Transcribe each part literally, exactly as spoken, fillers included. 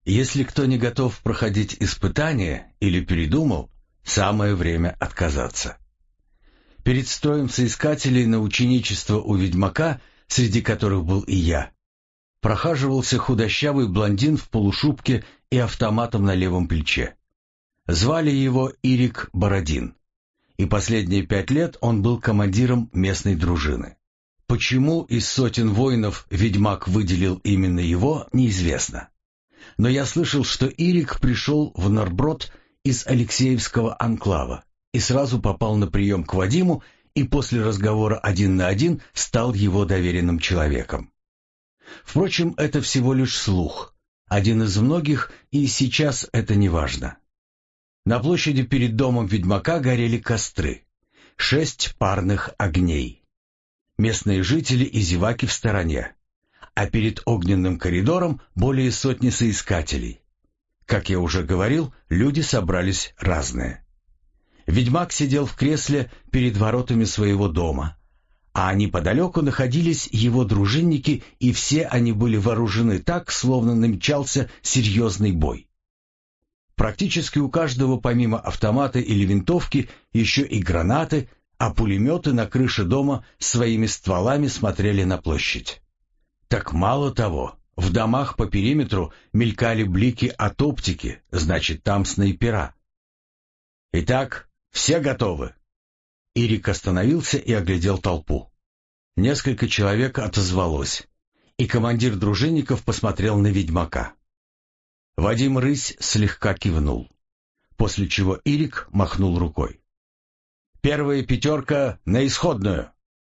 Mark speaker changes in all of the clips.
Speaker 1: Если кто не готов проходить испытания или передумал, самое время отказаться. Перед строем соискателей на ученичество у ведьмака, среди которых был и я, прохаживался худощавый блондин в полушубке и автоматом на левом плече. Звали его Ирик Бородин, и последние пять лет он был командиром местной дружины. Почему из сотен воинов ведьмак выделил именно его, неизвестно. Но я слышал, что Ирик пришел в Норброд из Алексеевского анклава и сразу попал на прием к Вадиму и после разговора один на один стал его доверенным человеком. Впрочем, это всего лишь слух, один из многих, и сейчас это не важно. На площади перед домом ведьмака горели костры, шесть парных огней. Местные жители и зеваки в стороне, а перед огненным коридором более сотни соискателей. Как я уже говорил, люди собрались разные. Ведьмак сидел в кресле перед воротами своего дома, а неподалеку находились его дружинники, и все они были вооружены так, словно намечался серьезный бой. Практически у каждого помимо автомата или винтовки еще и гранаты, а пулеметы на крыше дома своими стволами смотрели на площадь. Так мало того, в домах по периметру мелькали блики от оптики, значит, там снайпера. «Итак, все готовы?» Ирик остановился и оглядел толпу. Несколько человек отозвалось, и командир дружинников посмотрел на ведьмака. Вадим Рысь слегка кивнул, после чего Ирик махнул рукой. «Первая пятерка на исходную!»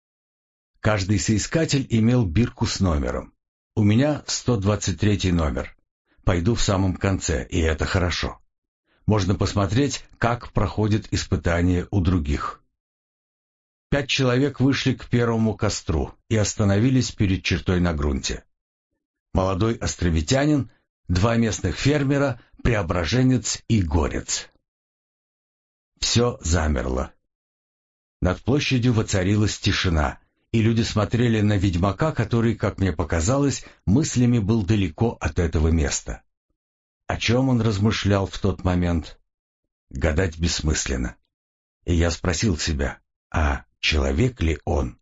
Speaker 1: Каждый соискатель имел бирку с номером. У меня сто двадцать третий номер. Пойду в самом конце, и это хорошо. Можно посмотреть, как проходит испытание у других. Пять человек вышли к первому костру и остановились перед чертой на грунте. Молодой островитянин, два местных фермера, преображенец и горец. Все замерло. Над площадью воцарилась тишина, и люди смотрели на ведьмака, который, как мне показалось, мыслями был далеко от этого места. О чем он размышлял в тот момент? Гадать бессмысленно. И я спросил себя, а человек ли он?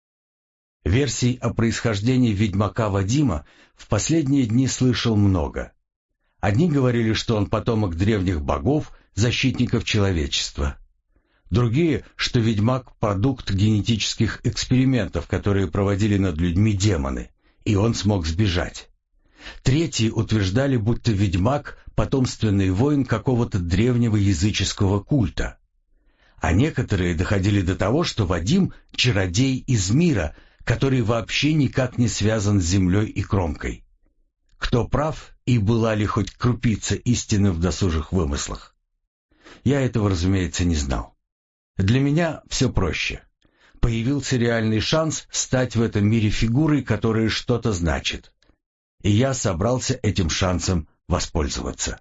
Speaker 1: Версий о происхождении ведьмака Вадима в последние дни слышал много. Одни говорили, что он потомок древних богов, защитников человечества. Другие, что ведьмак — продукт генетических экспериментов, которые проводили над людьми демоны, и он смог сбежать. Третьи утверждали, будто ведьмак — потомственный воин какого-то древнего языческого культа. А некоторые доходили до того, что Вадим — чародей из мира, который вообще никак не связан с землей и кромкой. Кто прав и была ли хоть крупица истины в досужих вымыслах? Я этого, разумеется, не знал. Для меня все проще. Появился реальный шанс стать в этом мире фигурой, которая что-то значит. И я собрался этим шансом воспользоваться.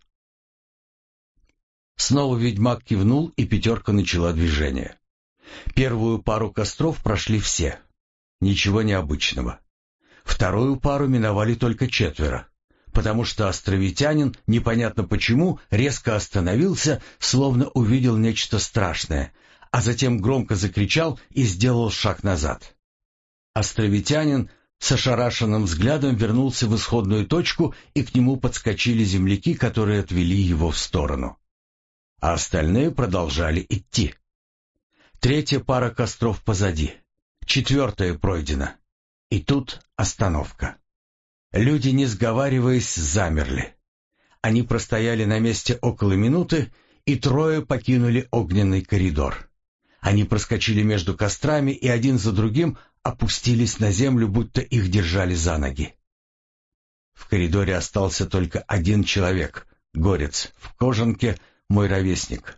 Speaker 1: Снова ведьмак кивнул, и пятерка начала движение. Первую пару костров прошли все. Ничего необычного. Вторую пару миновали только четверо, потому что островитянин, непонятно почему, резко остановился, словно увидел нечто страшное, а затем громко закричал и сделал шаг назад. Островитянин с ошарашенным взглядом вернулся в исходную точку, и к нему подскочили земляки, которые отвели его в сторону. А остальные продолжали идти. Третья пара костров позади, четвертая пройдена. И тут остановка. Люди, не сговариваясь, замерли. Они простояли на месте около минуты, и трое покинули огненный коридор. Они проскочили между кострами и один за другим опустились на землю, будто их держали за ноги. В коридоре остался только один человек, горец в кожанке, мой ровесник.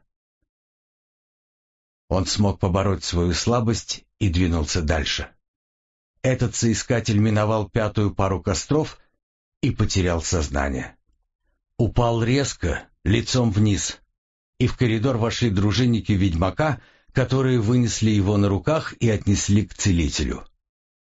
Speaker 1: Он смог побороть свою слабость и двинулся дальше. Этот соискатель миновал пятую пару костров и потерял сознание. Упал резко, лицом вниз, и в коридор вошли дружинники ведьмака, которые вынесли его на руках и отнесли к целителю.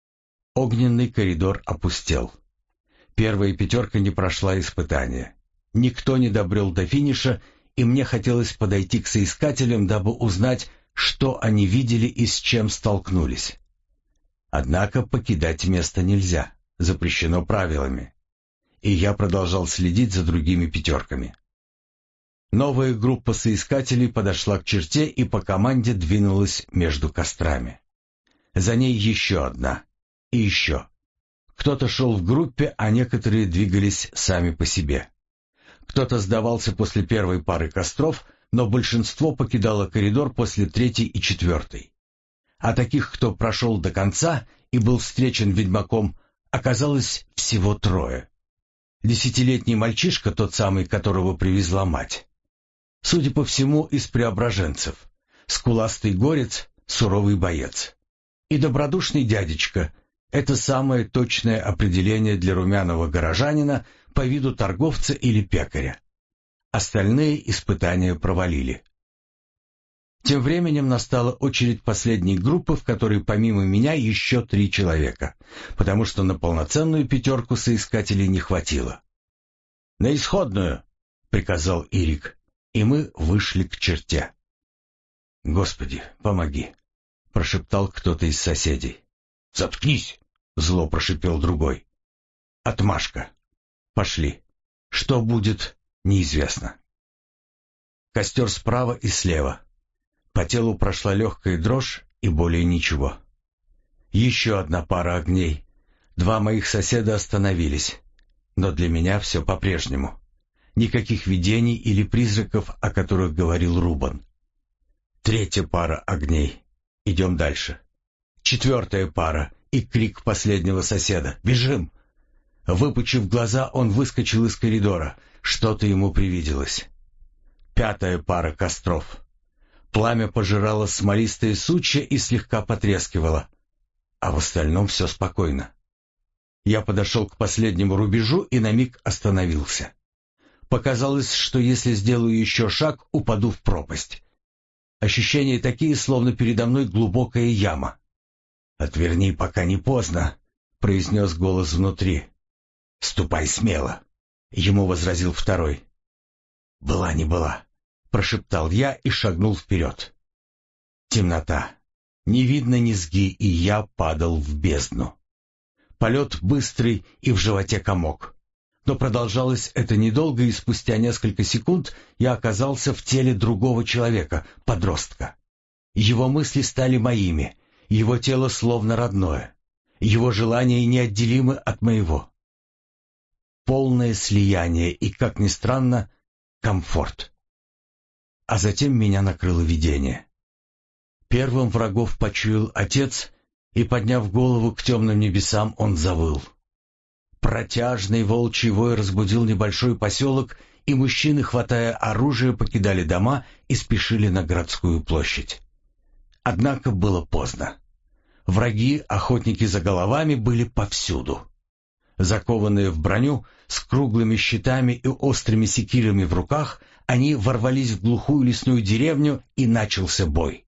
Speaker 1: Огненный коридор опустел. Первая пятерка не прошла испытания. Никто не добрел до финиша, и мне хотелось подойти к соискателям, дабы узнать, что они видели и с чем столкнулись. Однако покидать место нельзя, запрещено правилами. И я продолжал следить за другими пятерками. Новая группа соискателей подошла к черте и по команде двинулась между кострами. За ней еще одна. И еще. Кто-то шел в группе, а некоторые двигались сами по себе. Кто-то сдавался после первой пары костров, но большинство покидало коридор после третьей и четвертой. А таких, кто прошел до конца и был встречен ведьмаком, оказалось всего трое. Десятилетний мальчишка, тот самый, которого привезла мать. Судя по всему, из преображенцев. Скуластый горец, суровый боец. И добродушный дядечка. Это самое точное определение для румяного горожанина по виду торговца или пекаря. Остальные испытания провалили. Тем временем настала очередь последней группы, в которой помимо меня еще три человека, потому что на полноценную пятерку соискателей не хватило. «На исходную!» — приказал Ирик, и мы вышли к черте. «Господи, помоги!» — прошептал кто-то из соседей. «Заткнись!» — зло прошипел другой. «Отмашка! Пошли! Что будет, неизвестно!» Костер справа и слева. По телу прошла легкая дрожь и более ничего. Еще одна пара огней. Два моих соседа остановились. Но для меня все по-прежнему. Никаких видений или призраков, о которых говорил Рубан. Третья пара огней. Идем дальше. Четвертая пара и крик последнего соседа. «Бежим!» Выпучив глаза, он выскочил из коридора. Что-то ему привиделось. Пятая пара костров. Пламя пожирало смолистые сучья и слегка потрескивало. А в остальном все спокойно. Я подошел к последнему рубежу и на миг остановился. Показалось, что если сделаю еще шаг, упаду в пропасть. Ощущения такие, словно передо мной глубокая яма. «Отверни, пока не поздно», — произнес голос внутри. «Ступай смело», — ему возразил второй. «Была не была», — прошептал я и шагнул вперед. Темнота. Не видно низги, и я падал в бездну. Полет быстрый и в животе комок. Но продолжалось это недолго, и спустя несколько секунд я оказался в теле другого человека, подростка. Его мысли стали моими, его тело словно родное, его желания неотделимы от моего. Полное слияние и, как ни странно, комфорт. А затем меня накрыло видение. Первым врагов почуял отец, и, подняв голову к темным небесам, он завыл. Протяжный волчий вой разбудил небольшой поселок, и мужчины, хватая оружие, покидали дома и спешили на городскую площадь. Однако было поздно. Враги, охотники за головами, были повсюду. Закованные в броню, с круглыми щитами и острыми секирами в руках, они ворвались в глухую лесную деревню, и начался бой.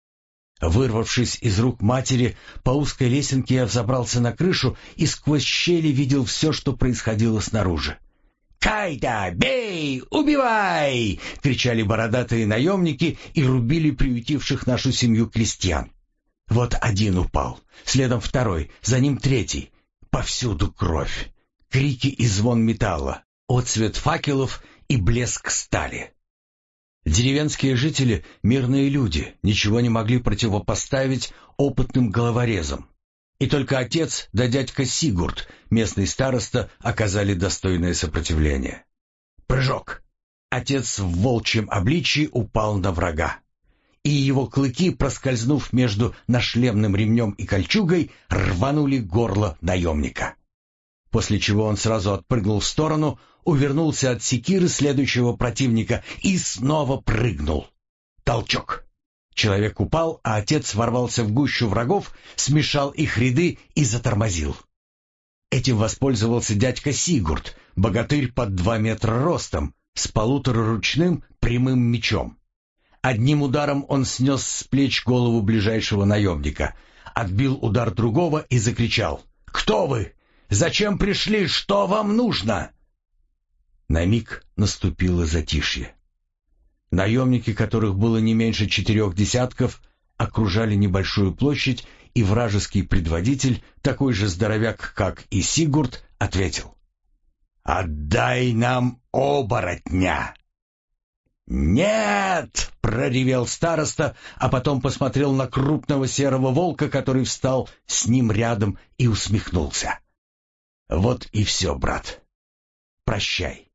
Speaker 1: Вырвавшись из рук матери, по узкой лесенке я взобрался на крышу и сквозь щели видел все, что происходило снаружи. «Кайда! Бей! Убивай!» — кричали бородатые наемники и рубили приютивших нашу семью крестьян. Вот один упал, следом второй, за ним третий. Повсюду кровь, крики и звон металла, отсвет факелов и блеск стали. Деревенские жители, мирные люди, ничего не могли противопоставить опытным головорезам. И только отец да дядька Сигурд, местный староста, оказали достойное сопротивление. Прыжок. Отец в волчьем обличии упал на врага. И его клыки, проскользнув между нашлемным ремнем и кольчугой, рванули горло наемника. После чего он сразу отпрыгнул в сторону, увернулся от секиры следующего противника и снова прыгнул. Толчок. Человек упал, а отец ворвался в гущу врагов, смешал их ряды и затормозил. Этим воспользовался дядька Сигурд, богатырь под два метра ростом, с полутораручным прямым мечом. Одним ударом он снес с плеч голову ближайшего наемника, отбил удар другого и закричал: «Кто вы? Зачем пришли? Что вам нужно?» На миг наступило затишье. Наемники, которых было не меньше четырех десятков, окружали небольшую площадь, и вражеский предводитель, такой же здоровяк, как и Сигурд, ответил: «Отдай нам оборотня!» «Нет!» — проревел староста, а потом посмотрел на крупного серого волка, который встал с ним рядом, и усмехнулся. «Вот и все, брат. Прощай».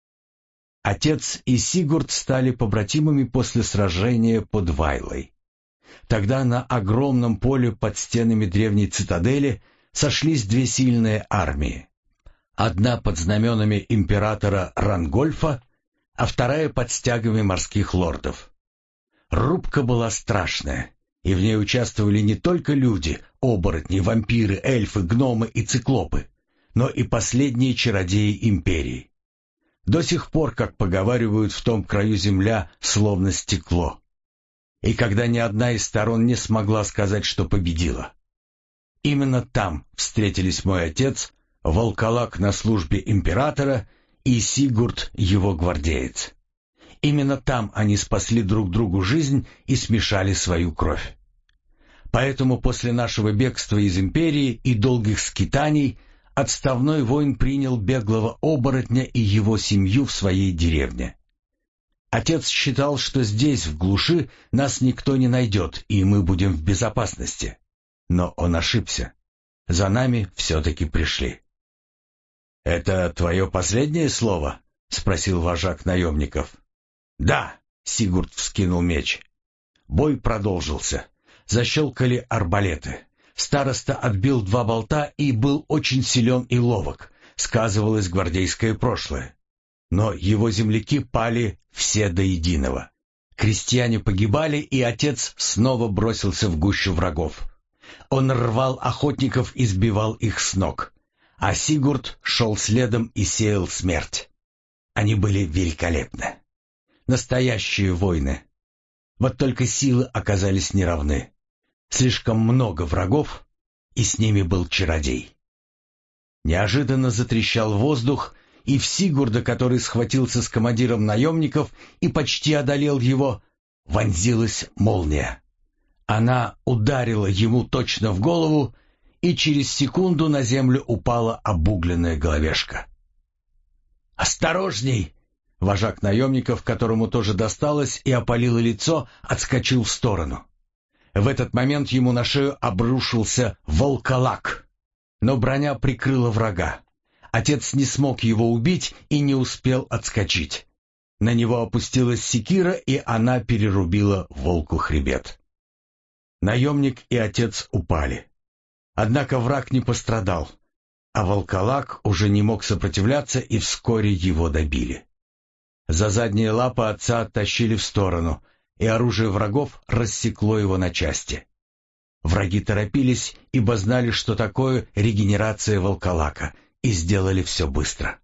Speaker 1: Отец и Сигурд стали побратимами после сражения под Вайлой. Тогда на огромном поле под стенами древней цитадели сошлись две сильные армии. Одна под знаменами императора Рангольфа, а вторая под стягами морских лордов. Рубка была страшная, и в ней участвовали не только люди, оборотни, вампиры, эльфы, гномы и циклопы, но и последние чародеи империи. До сих пор, как поговаривают, в том краю земля словно стекло. И когда ни одна из сторон не смогла сказать, что победила. Именно там встретились мой отец, волколак на службе императора, и Сигурд, его гвардеец. Именно там они спасли друг другу жизнь и смешали свою кровь. Поэтому после нашего бегства из империи и долгих скитаний отставной воин принял беглого оборотня и его семью в своей деревне. Отец считал, что здесь, в глуши, нас никто не найдет, и мы будем в безопасности. Но он ошибся. За нами все-таки пришли. «Это твое последнее слово?» — спросил вожак наемников. «Да», — Сигурд вскинул меч. Бой продолжился. Защелкали арбалеты. Староста отбил два болта и был очень силен и ловок. Сказывалось гвардейское прошлое. Но его земляки пали все до единого. Крестьяне погибали, и отец снова бросился в гущу врагов. Он рвал охотников и сбивал их с ног. А Сигурд шел следом и сеял смерть. Они были великолепны. Настоящие войны. Вот только силы оказались неравны. Слишком много врагов, и с ними был чародей. Неожиданно затрещал воздух, и в Сигурда, который схватился с командиром наемников и почти одолел его, вонзилась молния. Она ударила ему точно в голову, и через секунду на землю упала обугленная головешка. «Осторожней!» Вожак наемников, которому тоже досталось и опалило лицо, отскочил в сторону. В этот момент ему на шею обрушился волколак, но броня прикрыла врага. Отец не смог его убить и не успел отскочить. На него опустилась секира, и она перерубила волку хребет. Наемник и отец упали. Однако враг не пострадал, а волколак уже не мог сопротивляться, и вскоре его добили. За задние лапы отца оттащили в сторону, и оружие врагов рассекло его на части. Враги торопились, ибо знали, что такое регенерация волколака, и сделали все быстро.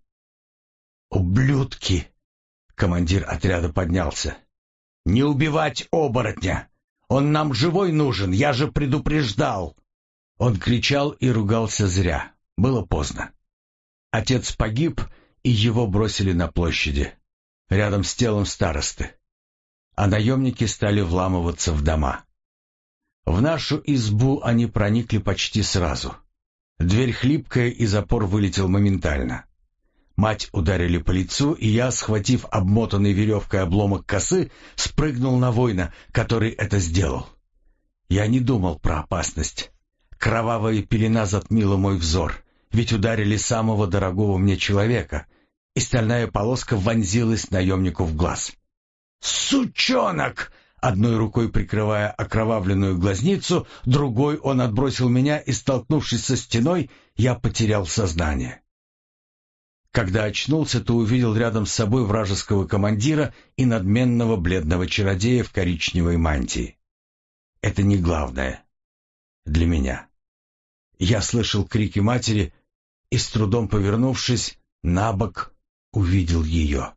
Speaker 1: «Ублюдки!» — командир отряда поднялся. «Не убивать оборотня! Он нам живой нужен, я же предупреждал!» Он кричал и ругался зря. Было поздно. Отец погиб, и его бросили на площади, рядом с телом старосты. А наемники стали вламываться в дома. В нашу избу они проникли почти сразу. Дверь хлипкая, и запор вылетел моментально. Мать ударили по лицу, и я, схватив обмотанный веревкой обломок косы, спрыгнул на воина, который это сделал. Я не думал про опасность. Кровавая пелена затмила мой взор, ведь ударили самого дорогого мне человека, и стальная полоска вонзилась наемнику в глаз. «Сучонок!» Одной рукой прикрывая окровавленную глазницу, другой он отбросил меня, и, столкнувшись со стеной, я потерял сознание. Когда очнулся, то увидел рядом с собой вражеского командира и надменного бледного чародея в коричневой мантии. Это не главное для меня. Я слышал крики матери и, с трудом повернувшись на бок, увидел ее.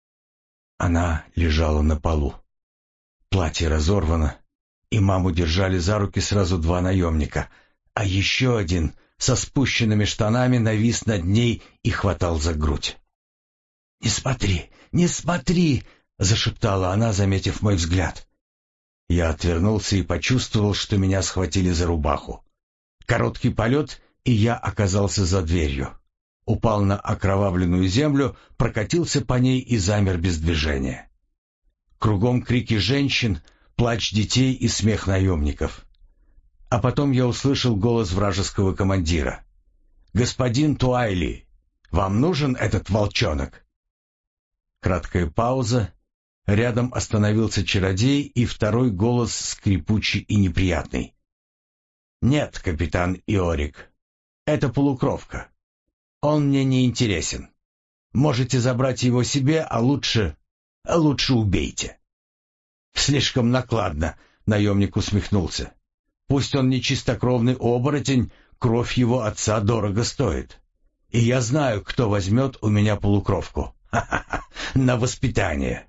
Speaker 1: Она лежала на полу. Платье разорвано, и маму держали за руки сразу два наемника, а еще один со спущенными штанами навис над ней и хватал за грудь. «Не смотри, не смотри!» — зашептала она, заметив мой взгляд. Я отвернулся и почувствовал, что меня схватили за рубаху. Короткий полет, и я оказался за дверью. Упал на окровавленную землю, прокатился по ней и замер без движения. Кругом крики женщин, плач детей и смех наемников. А потом я услышал голос вражеского командира. «Господин Туайли, вам нужен этот волчонок?» Краткая пауза. Рядом остановился чародей, и второй голос скрипучий и неприятный. «Нет, капитан Иорик, это полукровка. Он мне не интересен. Можете забрать его себе, а лучше... а лучше убейте». «Слишком накладно», — наемник усмехнулся. «Пусть он не чистокровный оборотень, кровь его отца дорого стоит. И я знаю, кто возьмет у меня полукровку. Ха-ха-ха, на воспитание».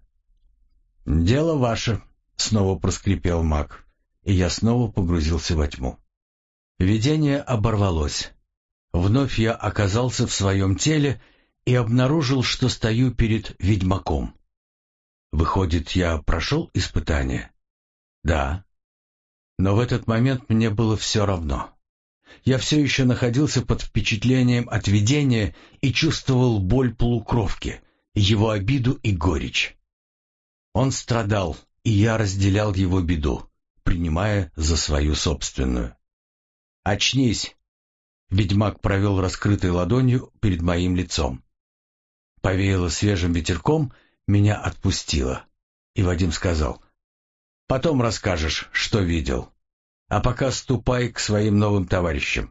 Speaker 1: «Дело ваше», — снова проскрипел маг, и я снова погрузился во тьму. Видение оборвалось. Вновь я оказался в своем теле и обнаружил, что стою перед ведьмаком. Выходит, я прошел испытание? Да. Но в этот момент мне было все равно. Я все еще находился под впечатлением от видения и чувствовал боль полукровки, его обиду и горечь. Он страдал, и я разделял его беду, принимая за свою собственную. «Очнись!» Ведьмак провел раскрытой ладонью перед моим лицом. Повеяло свежим ветерком, меня отпустило. И Вадим сказал: «Потом расскажешь, что видел. А пока ступай к своим новым товарищам».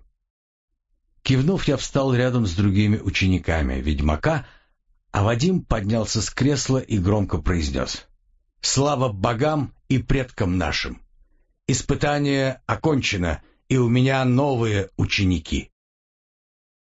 Speaker 1: Кивнув, я встал рядом с другими учениками ведьмака, а Вадим поднялся с кресла и громко произнес: «Слава богам и предкам нашим! Испытание окончено, и у меня новые ученики».